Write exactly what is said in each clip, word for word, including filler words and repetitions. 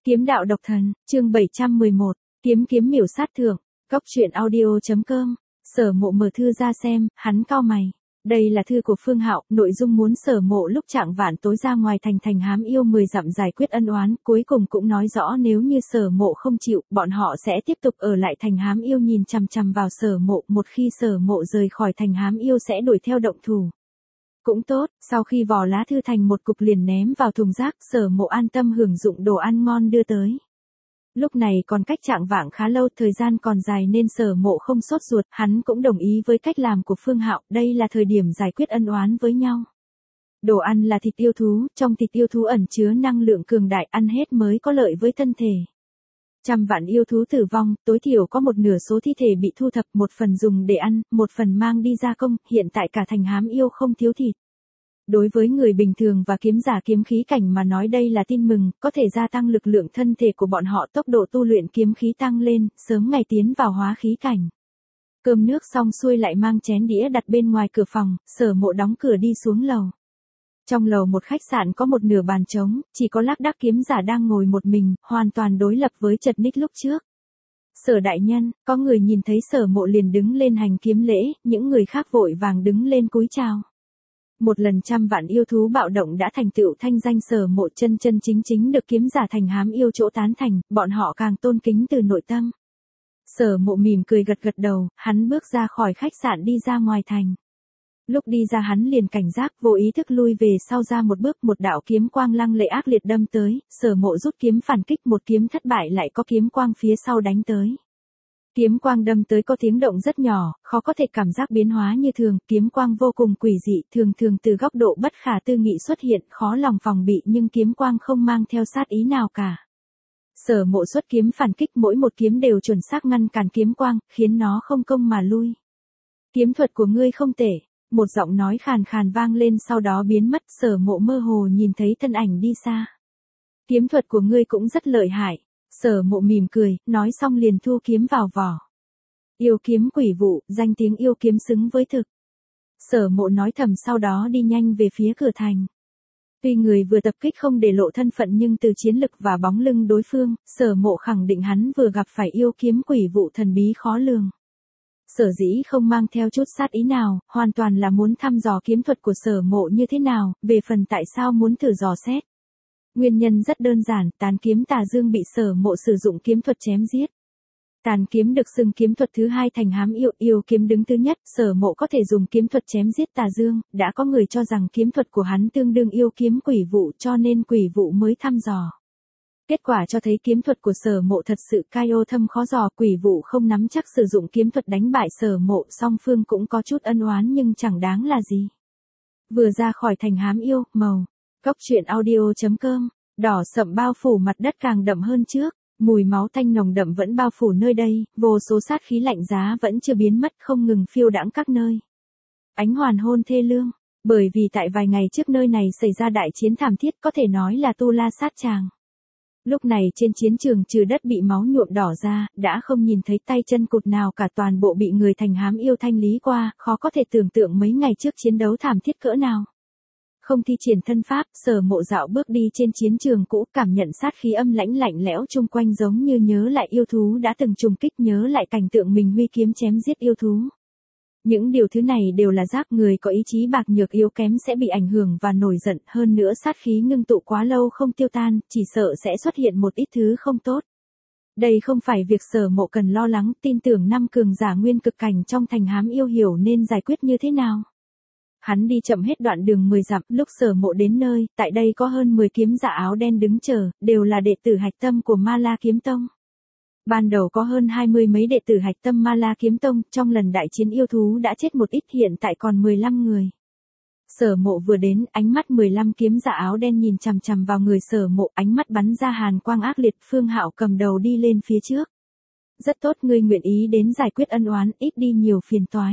Kiếm đạo độc thần, chương bảy trăm mười một, kiếm kiếm miểu sát thượng, góc truyện audio.com, Sở Mộ mở thư ra xem, hắn cau mày. Đây là thư của Phương Hạo, nội dung muốn Sở Mộ lúc chạng vạn tối ra ngoài thành thành hám yêu mười dặm giải quyết ân oán, cuối cùng cũng nói rõ nếu như Sở Mộ không chịu, bọn họ sẽ tiếp tục ở lại thành hám yêu nhìn chằm chằm vào Sở Mộ, một khi Sở Mộ rời khỏi thành hám yêu sẽ đuổi theo động thủ. Cũng tốt, sau khi vò lá thư thành một cục liền ném vào thùng rác, Sở Mộ an tâm hưởng dụng đồ ăn ngon đưa tới. Lúc này còn cách chạng vạng khá lâu, thời gian còn dài nên Sở Mộ không sốt ruột, hắn cũng đồng ý với cách làm của Phương Hạo, đây là thời điểm giải quyết ân oán với nhau. Đồ ăn là thịt yêu thú, trong thịt yêu thú ẩn chứa năng lượng cường đại, ăn hết mới có lợi với thân thể. Trăm vạn yêu thú tử vong, tối thiểu có một nửa số thi thể bị thu thập, một phần dùng để ăn, một phần mang đi gia công, hiện tại cả thành hám yêu không thiếu thịt. Đối với người bình thường và kiếm giả kiếm khí cảnh mà nói đây là tin mừng, có thể gia tăng lực lượng thân thể của bọn họ, tốc độ tu luyện kiếm khí tăng lên, sớm ngày tiến vào hóa khí cảnh. Cơm nước xong xuôi lại mang chén đĩa đặt bên ngoài cửa phòng, Sở Mộ đóng cửa đi xuống lầu. Trong lầu một khách sạn có một nửa bàn trống, chỉ có Lác Đác kiếm giả đang ngồi một mình, hoàn toàn đối lập với Chật Ních lúc trước. Sở đại nhân, có người nhìn thấy Sở Mộ liền đứng lên hành kiếm lễ, những người khác vội vàng đứng lên cúi chào. Một lần trăm vạn yêu thú bạo động đã thành tựu thanh danh Sở Mộ chân chân chính chính được kiếm giả thành hám yêu chỗ tán thành, bọn họ càng tôn kính từ nội tâm. Sở Mộ mỉm cười gật gật đầu, hắn bước ra khỏi khách sạn đi ra ngoài thành. Lúc đi ra hắn liền cảnh giác, vô ý thức lui về sau ra một bước, một đạo kiếm quang lăng lệ ác liệt đâm tới, Sở Mộ rút kiếm phản kích, một kiếm thất bại lại có kiếm quang phía sau đánh tới. Kiếm quang đâm tới có tiếng động rất nhỏ, khó có thể cảm giác biến hóa như thường, kiếm quang vô cùng quỷ dị, thường thường từ góc độ bất khả tư nghị xuất hiện, khó lòng phòng bị nhưng kiếm quang không mang theo sát ý nào cả. Sở Mộ xuất kiếm phản kích, mỗi một kiếm đều chuẩn xác ngăn cản kiếm quang, khiến nó không công mà lui. Kiếm thuật của ngươi không tệ. Một giọng nói khàn khàn vang lên sau đó biến mất, Sở Mộ mơ hồ nhìn thấy thân ảnh đi xa. Kiếm thuật của ngươi cũng rất lợi hại. Sở Mộ mỉm cười, nói xong liền thu kiếm vào vỏ. Yêu kiếm quỷ vụ, danh tiếng yêu kiếm xứng với thực. Sở Mộ nói thầm sau đó đi nhanh về phía cửa thành. Tuy người vừa tập kích không để lộ thân phận nhưng từ chiến lực và bóng lưng đối phương, Sở Mộ khẳng định hắn vừa gặp phải yêu kiếm quỷ vụ thần bí khó lường. Sở dĩ không mang theo chút sát ý nào, hoàn toàn là muốn thăm dò kiếm thuật của Sở Mộ như thế nào, về phần tại sao muốn thử dò xét. Nguyên nhân rất đơn giản, tán kiếm tà dương bị Sở Mộ sử dụng kiếm thuật chém giết. Tàn kiếm được xưng kiếm thuật thứ hai thành hám yêu, yêu kiếm đứng thứ nhất, Sở Mộ có thể dùng kiếm thuật chém giết tà dương, đã có người cho rằng kiếm thuật của hắn tương đương yêu kiếm quỷ vụ cho nên quỷ vụ mới thăm dò. Kết quả cho thấy kiếm thuật của Sở Mộ thật sự cai ô thâm khó dò, quỷ vụ không nắm chắc sử dụng kiếm thuật đánh bại Sở Mộ, song phương cũng có chút ân oán nhưng chẳng đáng là gì. Vừa ra khỏi thành hám yêu, màu, góc truyện audio.com, đỏ sậm bao phủ mặt đất càng đậm hơn trước, mùi máu tanh nồng đậm vẫn bao phủ nơi đây, vô số sát khí lạnh giá vẫn chưa biến mất không ngừng phiêu đãng các nơi. Ánh hoàn hôn thê lương, bởi vì tại vài ngày trước nơi này xảy ra đại chiến thảm thiết có thể nói là tu la sát tràng. Lúc này trên chiến trường trừ đất bị máu nhuộm đỏ ra, đã không nhìn thấy tay chân cụt nào cả, toàn bộ bị người thành hám yêu thanh lý qua, khó có thể tưởng tượng mấy ngày trước chiến đấu thảm thiết cỡ nào. Không thi triển thân pháp, Sở Mộ dạo bước đi trên chiến trường cũ, cảm nhận sát khí âm lãnh lạnh lẽo chung quanh giống như nhớ lại yêu thú đã từng trùng kích, nhớ lại cảnh tượng mình huy kiếm chém giết yêu thú. Những điều thứ này đều là rác, người có ý chí bạc nhược yếu kém sẽ bị ảnh hưởng và nổi giận, hơn nữa sát khí ngưng tụ quá lâu không tiêu tan, chỉ sợ sẽ xuất hiện một ít thứ không tốt. Đây không phải việc Sở Mộ cần lo lắng, tin tưởng năm cường giả nguyên cực cảnh trong thành hám yêu hiểu nên giải quyết như thế nào. Hắn đi chậm hết đoạn đường mười dặm, lúc Sở Mộ đến nơi, tại đây có hơn mười kiếm giả áo đen đứng chờ, đều là đệ tử hạch tâm của Ma La Kiếm Tông. Ban đầu có hơn hai mươi mấy đệ tử hạch tâm Ma La Kiếm Tông, trong lần đại chiến yêu thú đã chết một ít, hiện tại còn mười lăm người. Sở Mộ vừa đến, ánh mắt mười lăm kiếm giả áo đen nhìn chằm chằm vào người Sở Mộ, ánh mắt bắn ra hàn quang ác liệt, Phương Hạo cầm đầu đi lên phía trước. Rất tốt, ngươi nguyện ý đến giải quyết ân oán, ít đi nhiều phiền toái.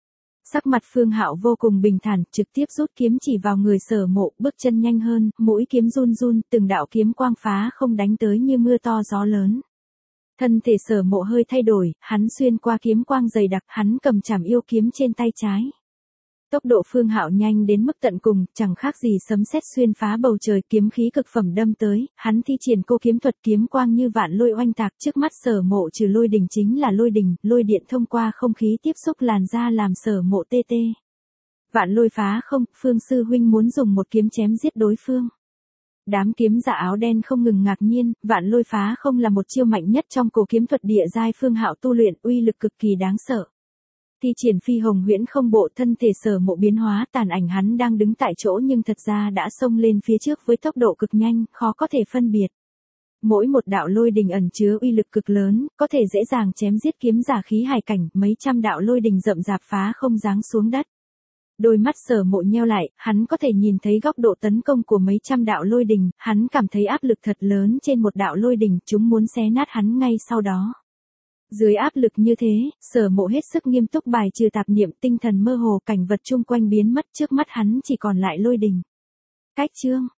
Sắc mặt Phương Hạo vô cùng bình thản, trực tiếp rút kiếm chỉ vào người Sở Mộ, bước chân nhanh hơn, mũi kiếm run run, từng đạo kiếm quang phá không đánh tới như mưa to gió lớn. Thân thể Sở Mộ hơi thay đổi, hắn xuyên qua kiếm quang dày đặc, hắn cầm chảm yêu kiếm trên tay trái. Tốc độ Phương Hạo nhanh đến mức tận cùng, chẳng khác gì sấm sét xuyên phá bầu trời, kiếm khí cực phẩm đâm tới, hắn thi triển cô kiếm thuật kiếm quang như vạn lôi oanh tạc, trước mắt Sở Mộ trừ lôi đình chính là lôi đình, lôi điện thông qua không khí tiếp xúc làn da làm Sở Mộ tê tê. Vạn lôi phá không, Phương sư huynh muốn dùng một kiếm chém giết đối phương. Đám kiếm giả áo đen không ngừng ngạc nhiên, vạn lôi phá không là một chiêu mạnh nhất trong cổ kiếm thuật địa giai Phương Hạo tu luyện, uy lực cực kỳ đáng sợ. Thi triển phi hồng huyễn không bộ, thân thể Sở Mộ biến hóa, tàn ảnh hắn đang đứng tại chỗ nhưng thật ra đã xông lên phía trước với tốc độ cực nhanh, khó có thể phân biệt. Mỗi một đạo lôi đình ẩn chứa uy lực cực lớn, có thể dễ dàng chém giết kiếm giả khí hải cảnh, mấy trăm đạo lôi đình rậm rạp phá không giáng xuống đất. Đôi mắt Sở Mộ nheo lại, hắn có thể nhìn thấy góc độ tấn công của mấy trăm đạo lôi đình, hắn cảm thấy áp lực thật lớn trên một đạo lôi đình, chúng muốn xé nát hắn ngay sau đó. Dưới áp lực như thế, Sở Mộ hết sức nghiêm túc bài trừ tạp niệm, tinh thần mơ hồ, cảnh vật chung quanh biến mất, trước mắt hắn chỉ còn lại lôi đình. Cách chương